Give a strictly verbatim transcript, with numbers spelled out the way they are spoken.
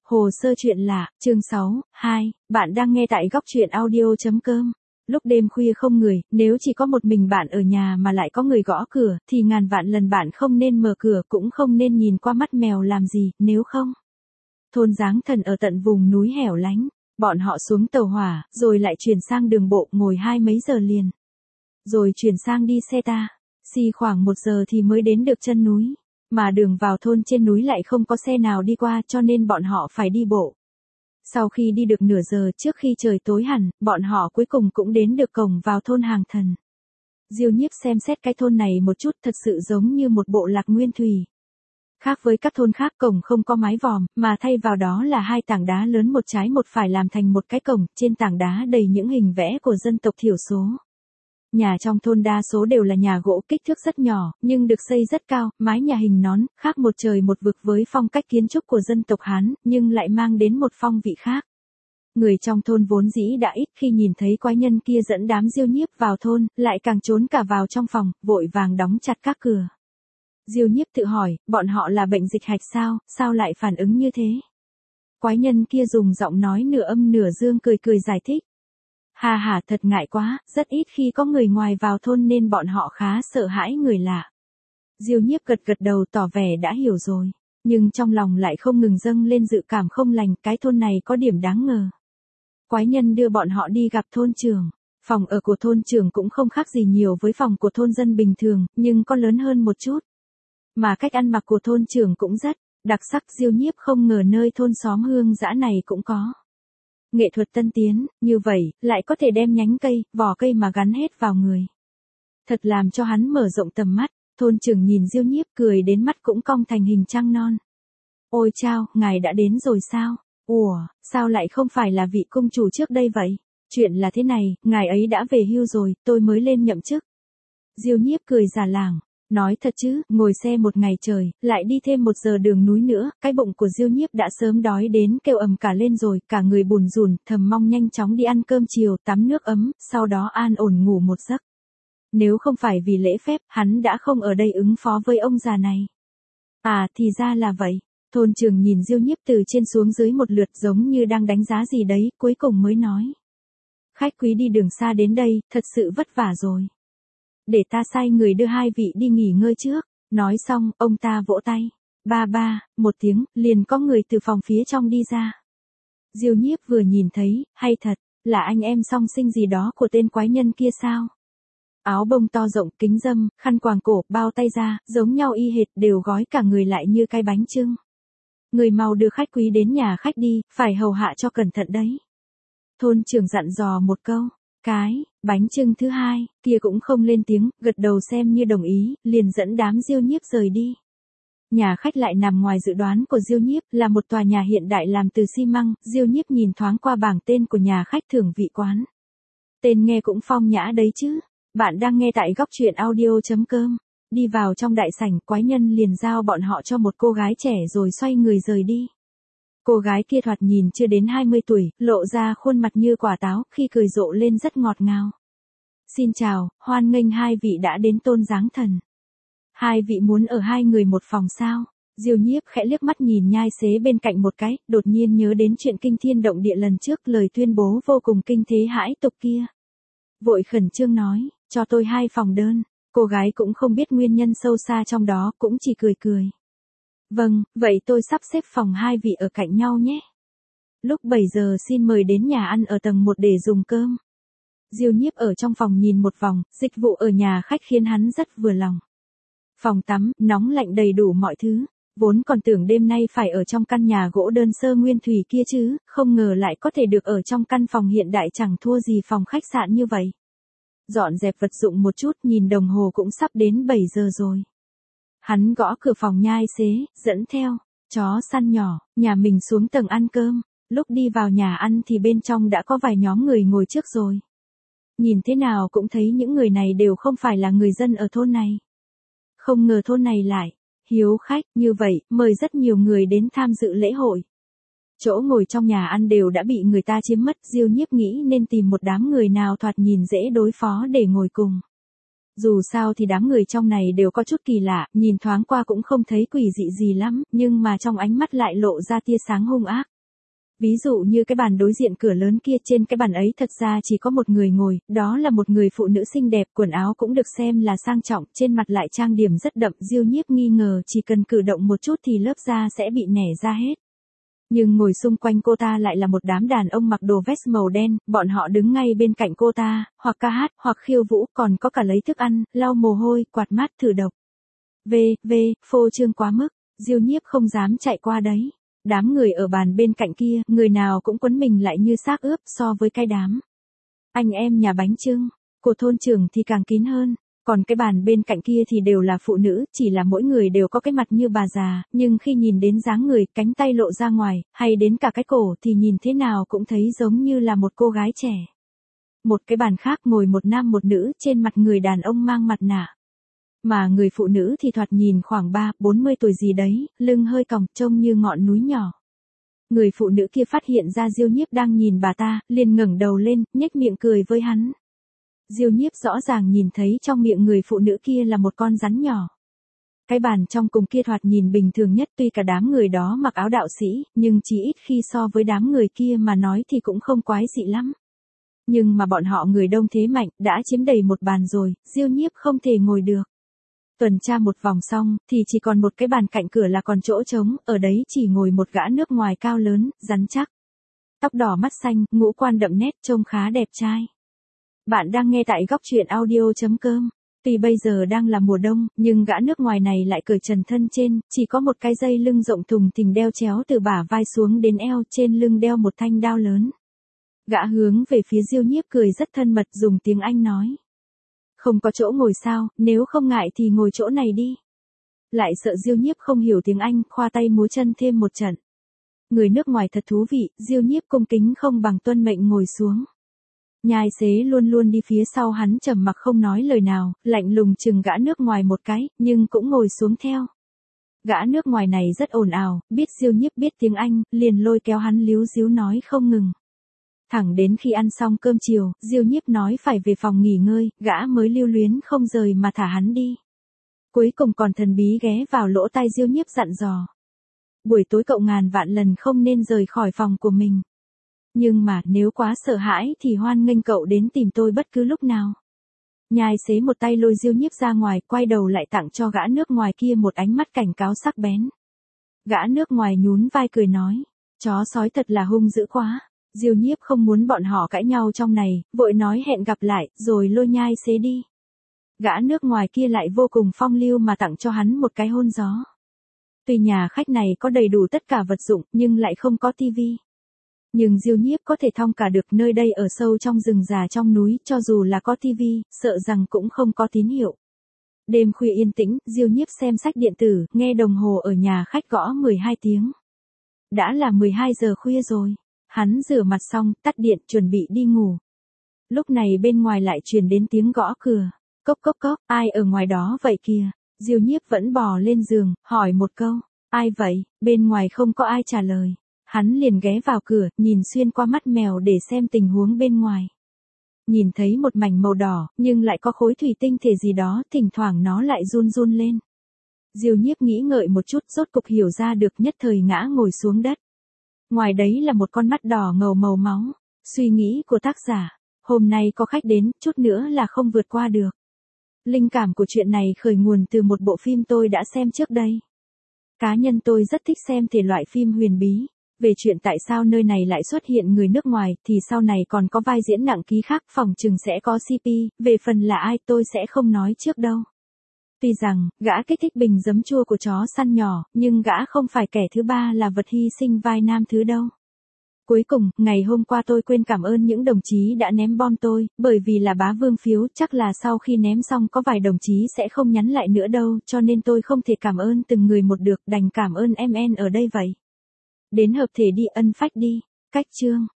Hồ sơ chuyện lạ, chương sáu, hai, bạn đang nghe tại góc truyện audio.com. Lúc đêm khuya không người, nếu chỉ có một mình bạn ở nhà mà lại có người gõ cửa, thì ngàn vạn lần bạn không nên mở cửa, cũng không nên nhìn qua mắt mèo làm gì, nếu không. Thôn Giáng Thần ở tận vùng núi hẻo lánh, bọn họ xuống tàu hỏa, rồi lại chuyển sang đường bộ, ngồi hai mấy giờ liền. Rồi chuyển sang đi xe ta, xì khoảng một giờ thì mới đến được chân núi. Mà đường vào thôn trên núi lại không có xe nào đi qua, cho nên bọn họ phải đi bộ. Sau khi đi được nửa giờ, trước khi trời tối hẳn, bọn họ cuối cùng cũng đến được cổng vào thôn Hàng Thần. Diêu Nhiếp xem xét cái thôn này một chút, thật sự giống như một bộ lạc nguyên thủy. Khác với các thôn khác, cổng không có mái vòm, mà thay vào đó là hai tảng đá lớn một trái một phải làm thành một cái cổng, trên tảng đá đầy những hình vẽ của dân tộc thiểu số. Nhà trong thôn đa số đều là nhà gỗ, kích thước rất nhỏ, nhưng được xây rất cao, mái nhà hình nón, khác một trời một vực với phong cách kiến trúc của dân tộc Hán, nhưng lại mang đến một phong vị khác. Người trong thôn vốn dĩ đã ít, khi nhìn thấy quái nhân kia dẫn đám Diêu Nhiếp vào thôn, lại càng trốn cả vào trong phòng, vội vàng đóng chặt các cửa. Diêu Nhiếp tự hỏi, bọn họ là bệnh dịch hạch sao, sao lại phản ứng như thế? Quái nhân kia dùng giọng nói nửa âm nửa dương cười cười giải thích. Hà hà, thật ngại quá, rất ít khi có người ngoài vào thôn nên bọn họ khá sợ hãi người lạ. Diêu Nhiếp gật gật đầu tỏ vẻ đã hiểu rồi, nhưng trong lòng lại không ngừng dâng lên dự cảm không lành, cái thôn này có điểm đáng ngờ. Quái nhân đưa bọn họ đi gặp thôn trưởng. Phòng ở của thôn trưởng cũng không khác gì nhiều với phòng của thôn dân bình thường, nhưng có lớn hơn một chút. Mà cách ăn mặc của thôn trưởng cũng rất đặc sắc. Diêu Nhiếp không ngờ nơi thôn xóm hương dã này cũng có nghệ thuật tân tiến, như vậy, lại có thể đem nhánh cây, vỏ cây mà gắn hết vào người. Thật làm cho hắn mở rộng tầm mắt, thôn trưởng nhìn Diêu Nhiếp cười đến mắt cũng cong thành hình trăng non. Ôi chao, ngài đã đến rồi sao? Ủa, sao lại không phải là vị cung chủ trước đây vậy? Chuyện là thế này, ngài ấy đã về hưu rồi, tôi mới lên nhậm chức. Diêu Nhiếp cười già làng. Nói thật chứ, ngồi xe một ngày trời, lại đi thêm một giờ đường núi nữa, cái bụng của Diêu Nhiếp đã sớm đói đến kêu ầm cả lên rồi, cả người bùn rùn, thầm mong nhanh chóng đi ăn cơm chiều, tắm nước ấm, sau đó an ổn ngủ một giấc. Nếu không phải vì lễ phép, hắn đã không ở đây ứng phó với ông già này. À, thì ra là vậy. Thôn trưởng nhìn Diêu Nhiếp từ trên xuống dưới một lượt giống như đang đánh giá gì đấy, cuối cùng mới nói. Khách quý đi đường xa đến đây, thật sự vất vả rồi. Để ta sai người đưa hai vị đi nghỉ ngơi trước. Nói xong, ông ta vỗ tay. Ba ba, một tiếng, liền có người từ phòng phía trong đi ra. Diêu Nhiếp vừa nhìn thấy, hay thật, là anh em song sinh gì đó của tên quái nhân kia sao? Áo bông to rộng, kính râm, khăn quàng cổ, bao tay ra, giống nhau y hệt, đều gói cả người lại như cái bánh chưng. Người mau đưa khách quý đến nhà khách đi, phải hầu hạ cho cẩn thận đấy. Thôn trưởng dặn dò một câu. Cái, bánh chưng thứ hai, kia cũng không lên tiếng, gật đầu xem như đồng ý, liền dẫn đám Diêu Nhiếp rời đi. Nhà khách lại nằm ngoài dự đoán của Diêu Nhiếp, là một tòa nhà hiện đại làm từ xi măng. Diêu Nhiếp nhìn thoáng qua bảng tên của nhà khách Thưởng Vị Quán. Tên nghe cũng phong nhã đấy chứ. Bạn đang nghe tại góc truyện audio.com. Đi vào trong đại sảnh, quái nhân liền giao bọn họ cho một cô gái trẻ rồi xoay người rời đi. Cô gái kia thoạt nhìn chưa đến hai mươi tuổi, lộ ra khuôn mặt như quả táo, khi cười rộ lên rất ngọt ngào. Xin chào, hoan nghênh hai vị đã đến Tôn Giáng Thần. Hai vị muốn ở hai người một phòng sao? Diêu Nhiếp khẽ liếc mắt nhìn nhai xế bên cạnh một cái, đột nhiên nhớ đến chuyện kinh thiên động địa lần trước, lời tuyên bố vô cùng kinh thế hãi tục kia. Vội khẩn trương nói, cho tôi hai phòng đơn. Cô gái cũng không biết nguyên nhân sâu xa trong đó, cũng chỉ cười cười. Vâng, vậy tôi sắp xếp phòng hai vị ở cạnh nhau nhé. Lúc bảy giờ xin mời đến nhà ăn ở tầng một để dùng cơm. Diêu Nhiếp ở trong phòng nhìn một vòng, dịch vụ ở nhà khách khiến hắn rất vừa lòng. Phòng tắm, nóng lạnh đầy đủ mọi thứ. Vốn còn tưởng đêm nay phải ở trong căn nhà gỗ đơn sơ nguyên thủy kia chứ, không ngờ lại có thể được ở trong căn phòng hiện đại chẳng thua gì phòng khách sạn như vậy. Dọn dẹp vật dụng một chút, nhìn đồng hồ cũng sắp đến bảy giờ rồi. Hắn gõ cửa phòng nhai xế, dẫn theo chó săn nhỏ, nhà mình xuống tầng ăn cơm. Lúc đi vào nhà ăn thì bên trong đã có vài nhóm người ngồi trước rồi. Nhìn thế nào cũng thấy những người này đều không phải là người dân ở thôn này. Không ngờ thôn này lại hiếu khách như vậy, mời rất nhiều người đến tham dự lễ hội. Chỗ ngồi trong nhà ăn đều đã bị người ta chiếm mất. Diêu Nhiếp nghĩ nên tìm một đám người nào thoạt nhìn dễ đối phó để ngồi cùng. Dù sao thì đám người trong này đều có chút kỳ lạ, nhìn thoáng qua cũng không thấy quỷ dị gì lắm, nhưng mà trong ánh mắt lại lộ ra tia sáng hung ác. Ví dụ như cái bàn đối diện cửa lớn kia, trên cái bàn ấy thật ra chỉ có một người ngồi, đó là một người phụ nữ xinh đẹp, quần áo cũng được xem là sang trọng, trên mặt lại trang điểm rất đậm. Diêu Nhiếp nghi ngờ chỉ cần cử động một chút thì lớp da sẽ bị nẻ ra hết. Nhưng ngồi xung quanh cô ta lại là một đám đàn ông mặc đồ vest màu đen, bọn họ đứng ngay bên cạnh cô ta, hoặc ca hát, hoặc khiêu vũ, còn có cả lấy thức ăn, lau mồ hôi, quạt mát thử độc. V, V, phô trương quá mức, Diêu Nhiếp không dám chạy qua đấy. Đám người ở bàn bên cạnh kia, người nào cũng quấn mình lại như xác ướp so với cái đám anh em nhà bánh chưng, của thôn trưởng thì càng kín hơn. Còn cái bàn bên cạnh kia thì đều là phụ nữ, chỉ là mỗi người đều có cái mặt như bà già, nhưng khi nhìn đến dáng người, cánh tay lộ ra ngoài, hay đến cả cái cổ thì nhìn thế nào cũng thấy giống như là một cô gái trẻ. Một cái bàn khác ngồi một nam một nữ, trên mặt người đàn ông mang mặt nạ. Mà người phụ nữ thì thoạt nhìn khoảng ba, bốn mươi tuổi gì đấy, lưng hơi còng, trông như ngọn núi nhỏ. Người phụ nữ kia phát hiện ra Diêu Nhiếp đang nhìn bà ta, liền ngẩng đầu lên, nhếch miệng cười với hắn. Diêu Nhiếp rõ ràng nhìn thấy trong miệng người phụ nữ kia là một con rắn nhỏ. Cái bàn trong cùng kia thoạt nhìn bình thường nhất, tuy cả đám người đó mặc áo đạo sĩ, nhưng chỉ ít khi so với đám người kia mà nói thì cũng không quái dị lắm. Nhưng mà bọn họ người đông thế mạnh, đã chiếm đầy một bàn rồi, Diêu Nhiếp không thể ngồi được. Tuần tra một vòng xong, thì chỉ còn một cái bàn cạnh cửa là còn chỗ trống, ở đấy chỉ ngồi một gã nước ngoài cao lớn, rắn chắc. Tóc đỏ mắt xanh, ngũ quan đậm nét, trông khá đẹp trai. Bạn đang nghe tại góc truyện audio chấm com. Tuy bây giờ đang là mùa đông, nhưng gã nước ngoài này lại cởi trần thân trên, chỉ có một cái dây lưng rộng thùng thình đeo chéo từ bả vai xuống đến eo, trên lưng đeo một thanh đao lớn. Gã hướng về phía Diêu Nhiếp cười rất thân mật, dùng tiếng Anh nói. Không có chỗ ngồi sao, nếu không ngại thì ngồi chỗ này đi. Lại sợ Diêu Nhiếp không hiểu tiếng Anh, khoa tay múa chân thêm một trận. Người nước ngoài thật thú vị, Diêu Nhiếp cung kính không bằng tuân mệnh ngồi xuống. Nhai xế luôn luôn đi phía sau hắn trầm mặc không nói lời nào, lạnh lùng chừng gã nước ngoài một cái, nhưng cũng ngồi xuống theo. Gã nước ngoài này rất ồn ào, biết Diêu Nhiếp biết tiếng Anh, liền lôi kéo hắn líu díu nói không ngừng. Thẳng đến khi ăn xong cơm chiều, Diêu Nhiếp nói phải về phòng nghỉ ngơi, gã mới lưu luyến không rời mà thả hắn đi. Cuối cùng còn thần bí ghé vào lỗ tai Diêu Nhiếp dặn dò. Buổi tối cậu ngàn vạn lần không nên rời khỏi phòng của mình. Nhưng mà nếu quá sợ hãi thì hoan nghênh cậu đến tìm tôi bất cứ lúc nào. Nhai xế một tay lôi Diêu Nhiếp ra ngoài, quay đầu lại tặng cho gã nước ngoài kia một ánh mắt cảnh cáo sắc bén. Gã nước ngoài nhún vai cười nói, chó sói thật là hung dữ quá. Diêu Nhiếp không muốn bọn họ cãi nhau trong này, vội nói hẹn gặp lại, rồi lôi nhai xế đi. Gã nước ngoài kia lại vô cùng phong lưu mà tặng cho hắn một cái hôn gió. Tuy nhà khách này có đầy đủ tất cả vật dụng, nhưng lại không có tivi. Nhưng Diêu Nhiếp có thể thong cả được, nơi đây ở sâu trong rừng già trong núi, cho dù là có tivi, sợ rằng cũng không có tín hiệu. Đêm khuya yên tĩnh, Diêu Nhiếp xem sách điện tử, nghe đồng hồ ở nhà khách gõ mười hai tiếng. Đã là mười hai giờ khuya rồi. Hắn rửa mặt xong, tắt điện, chuẩn bị đi ngủ. Lúc này bên ngoài lại truyền đến tiếng gõ cửa. Cốc cốc cốc, ai ở ngoài đó vậy kìa? Diêu Nhiếp vẫn bò lên giường, hỏi một câu. Ai vậy? Bên ngoài không có ai trả lời. Hắn liền ghé vào cửa, nhìn xuyên qua mắt mèo để xem tình huống bên ngoài. Nhìn thấy một mảnh màu đỏ, nhưng lại có khối thủy tinh thể gì đó, thỉnh thoảng nó lại run run lên. Diêu Nhiếp nghĩ ngợi một chút, rốt cục hiểu ra được, nhất thời ngã ngồi xuống đất. Ngoài đấy là một con mắt đỏ ngầu màu máu. Suy nghĩ của tác giả. Hôm nay có khách đến, chút nữa là không vượt qua được. Linh cảm của chuyện này khởi nguồn từ một bộ phim tôi đã xem trước đây. Cá nhân tôi rất thích xem thể loại phim huyền bí. Về chuyện tại sao nơi này lại xuất hiện người nước ngoài, thì sau này còn có vai diễn nặng ký khác, phòng chừng sẽ có xê pê, về phần là ai tôi sẽ không nói trước đâu. Tuy rằng, gã kích thích bình giấm chua của chó săn nhỏ, nhưng gã không phải kẻ thứ ba là vật hy sinh vai nam thứ đâu. Cuối cùng, ngày hôm qua tôi quên cảm ơn những đồng chí đã ném bom tôi, bởi vì là bá vương phiếu, chắc là sau khi ném xong có vài đồng chí sẽ không nhắn lại nữa đâu, cho nên tôi không thể cảm ơn từng người một được, đành cảm ơn em en ở đây vậy. Đến hợp thể đi, ân phách đi. Cách chương.